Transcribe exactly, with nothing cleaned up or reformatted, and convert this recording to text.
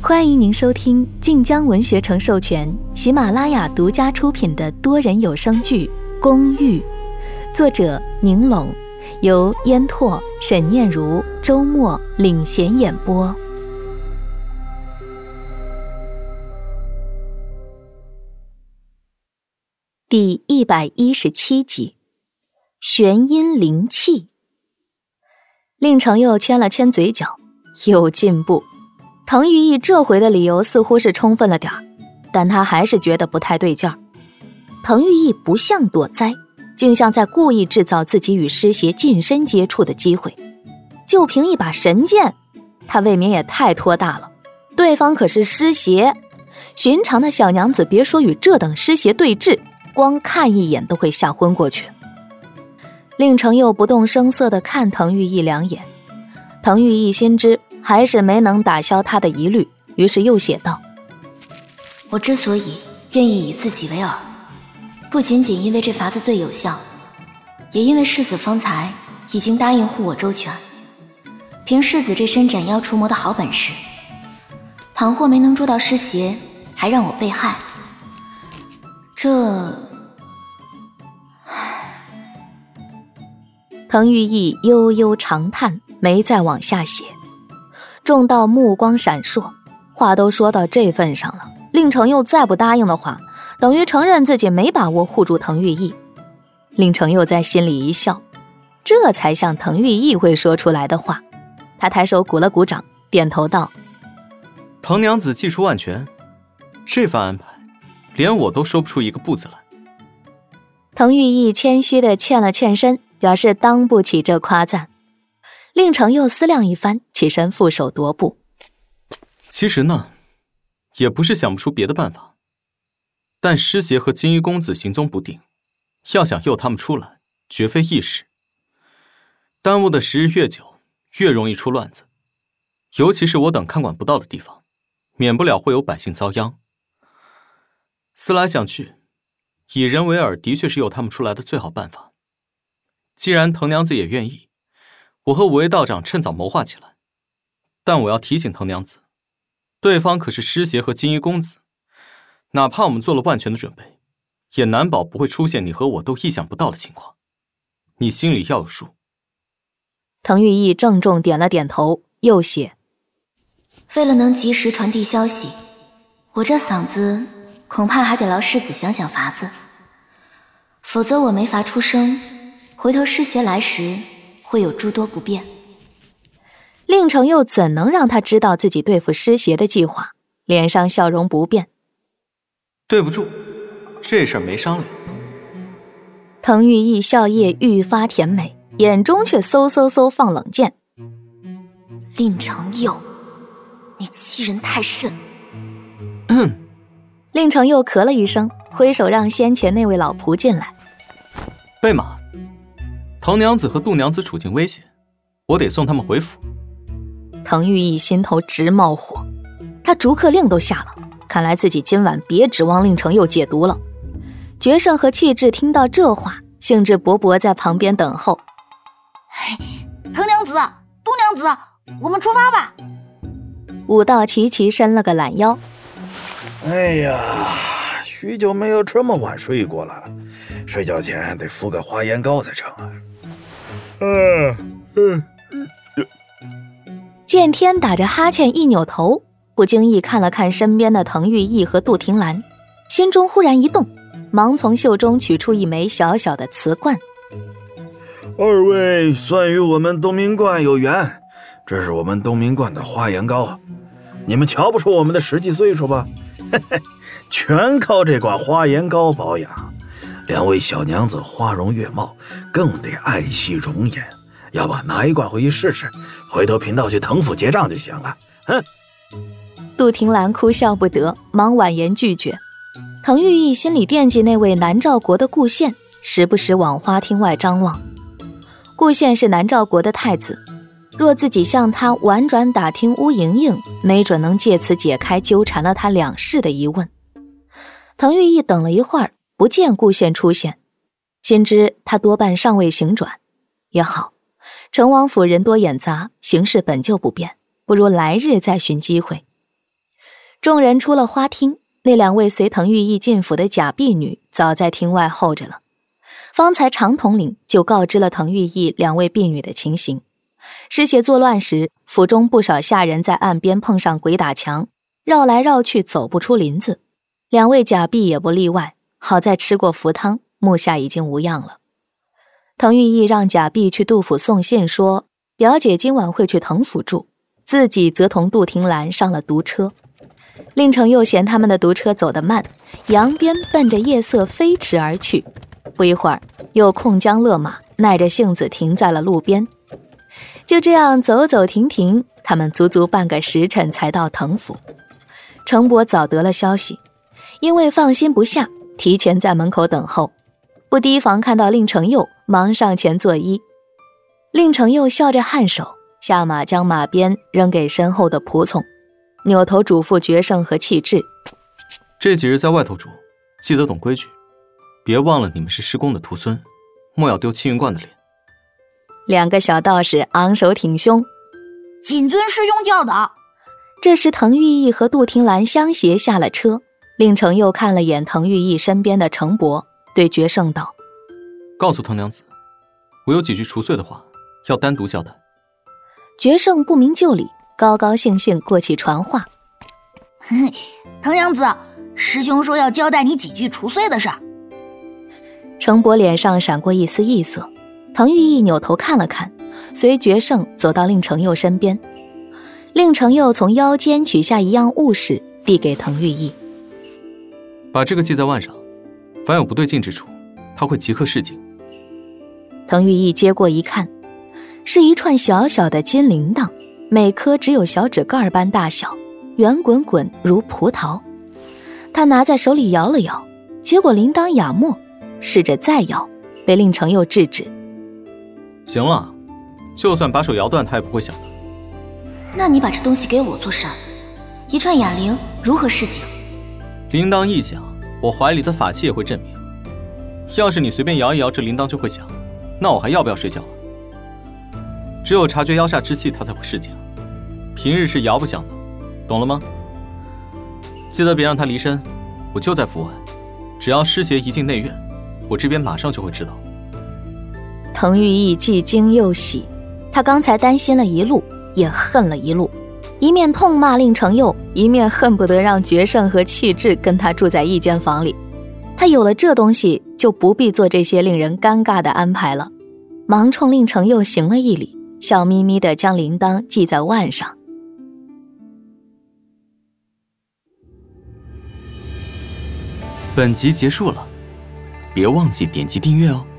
欢迎您收听晋江文学城授权、喜马拉雅独家出品的多人有声剧《公寓》，作者宁拢，由烟拓、沈念如、周末领衔演播。第一百一十七集，玄阴灵气。令程又牵了牵嘴角，有进步。滕玉义这回的理由似乎是充分了点儿，但他还是觉得不太对劲儿。滕玉义不像躲灾，竟像在故意制造自己与尸邪近身接触的机会。就凭一把神剑，他未免也太托大了。对方可是尸邪，寻常的小娘子别说与这等尸邪对峙，光看一眼都会吓昏过去。令程又不动声色地看滕玉义两眼，滕玉义心知还是没能打消他的疑虑，于是又写道： 我之所以愿意以自己为饵，不仅仅因为这法子最有效，也因为世子方才已经答应护我周全。凭世子这身斩妖除魔的好本事，倘或没能捉到尸邪，还让我被害，这…… 滕玉义悠悠长叹，没再往下写。众道目光闪烁，话都说到这份上了，令程又再不答应的话，等于承认自己没把握护住滕玉义。令程又在心里一笑，这才像滕玉义会说出来的话。他抬手鼓了鼓掌，点头道： 滕娘子技术万全，这番安排连我都说不出一个不字来。 滕玉义谦虚地欠了欠身，表示当不起这夸赞。令程又思量一番，起身负手踱步。 其实呢，也不是想不出别的办法，但尸邪和金衣公子行踪不定，要想诱他们出来，绝非易事。耽误的时日越久，越容易出乱子，尤其是我等看管不到的地方，免不了会有百姓遭殃。思来想去，以人为饵的确是诱他们出来的最好办法。既然滕娘子也愿意，我和五位道长趁早谋划起来。但我要提醒滕娘子，对方可是尸邪和金衣公子，哪怕我们做了万全的准备，也难保不会出现你和我都意想不到的情况。你心里要有数。 滕玉义郑重点了点头，又写： 为了能及时传递消息，我这嗓子恐怕还得劳世子想想法子，否则我没法出声，回头尸邪来时会有诸多不便。 令程又怎能让他知道自己对付尸邪的计划，脸上笑容不变。 对不住，这事儿没商量。 滕玉义笑靥愈发甜美，眼中却嗖嗖嗖放冷箭。 令程又，你欺人太甚。 令程又咳了一声，挥手让先前那位老仆进来。 备马，滕娘子和杜娘子处境危险，我得送他们回府。 滕玉义心头直冒火，他逐客令都下了，看来自己今晚别指望令程又解毒了。决胜和气质听到这话，兴致勃勃在旁边等候。 滕娘子、杜娘子，我们出发吧。 武道齐齐伸了个懒腰。 哎呀，许久没有这么晚睡过了，睡觉前得敷个花烟膏才成啊。嗯嗯。 见天打着哈欠一扭头，不经意看了看身边的滕玉义和杜婷兰，心中忽然一动，忙从袖中取出一枚小小的瓷罐。 二位算与我们东明观有缘，这是我们东明观的花颜膏，你们瞧不出我们的实际岁数吧？嘿嘿，全靠这管花颜膏保养。两位小娘子花容月貌，更得爱惜容颜。要不拿一罐回去试试，回头贫道去滕府结账就行了。哼！ 杜婷兰哭笑不得，忙婉言拒绝。滕玉义心里惦记那位南诏国的顾宪，时不时往花厅外张望。顾宪是南诏国的太子，若自己向他婉转打听乌莹莹，没准能借此解开纠缠了他两世的疑问。滕玉义等了一会儿，不见顾宪出现，心知他多半尚未行转。也好，成王府人多眼杂，形势本就不便，不如来日再寻机会。 众人出了花厅，那两位随滕玉义进府的假婢女早在厅外候着了。方才常统领就告知了滕玉义两位婢女的情形。失血作乱时，府中不少下人在岸边碰上鬼打墙，绕来绕去走不出林子。两位假婢也不例外，好在吃过符汤，目下已经无恙了。滕玉义让假婢去杜府送信说，表姐今晚会去滕府住，自己则同杜庭兰上了毒车。令程又嫌他们的毒车走得慢，扬鞭奔着夜色飞驰而去。不一会儿，又控缰勒马，耐着性子停在了路边。就这样走走停停，他们足足半个时辰才到滕府。程伯早得了消息，因为放心不下，提前在门口等候。不提防看到令程佑，忙上前作揖。令程佑笑着颔首，下马将马鞭扔给身后的仆从，扭头嘱咐决胜和气质： 这几日在外头住，记得懂规矩，别忘了你们是师公的徒孙，莫要丢青云观的脸。 两个小道士昂首挺胸： 谨遵师兄教导。 这时滕玉义和杜庭兰相携下了车，令程又看了眼滕玉义身边的程伯，对决胜道： 告诉滕娘子，我有几句除罪的话要单独交代。 决胜不明就里，高高兴兴过去传话： 滕娘子，师兄说要交代你几句除罪的事儿。 程伯脸上闪过一丝异色，滕玉义扭头看了看，随决胜走到令程佑身边。令程佑从腰间取下一样物事，递给滕玉义： 把这个系在腕上，凡有不对劲之处，他会即刻示警。 滕玉义接过一看，是一串小小的金铃铛，每颗只有小指盖般大小，圆滚滚如葡萄。他拿在手里摇了摇，结果铃铛哑没，试着再摇，被令程佑制止： 行了，就算把手摇断，他也不会响的。 那你把这东西给我做甚？一串哑铃如何示警？ 铃铛一响，我怀里的法器也会震鸣。要是你随便摇一摇，这铃铛就会响，那我还要不要睡觉了？只有察觉腰下之气，它才会示警，平日是摇不响的，懂了吗？记得别让他离身，我就在府外，只要尸邪一进内院，我这边马上就会知道。 滕玉义既惊又喜，他刚才担心了一路，也恨了一路，一面痛骂令程佑，一面恨不得让决胜和气质跟他住在一间房里。他有了这东西，就不必做这些令人尴尬的安排了。忙冲令程佑行了一礼，笑眯眯地将铃铛系在腕上。 本集结束了，别忘记点击订阅哦。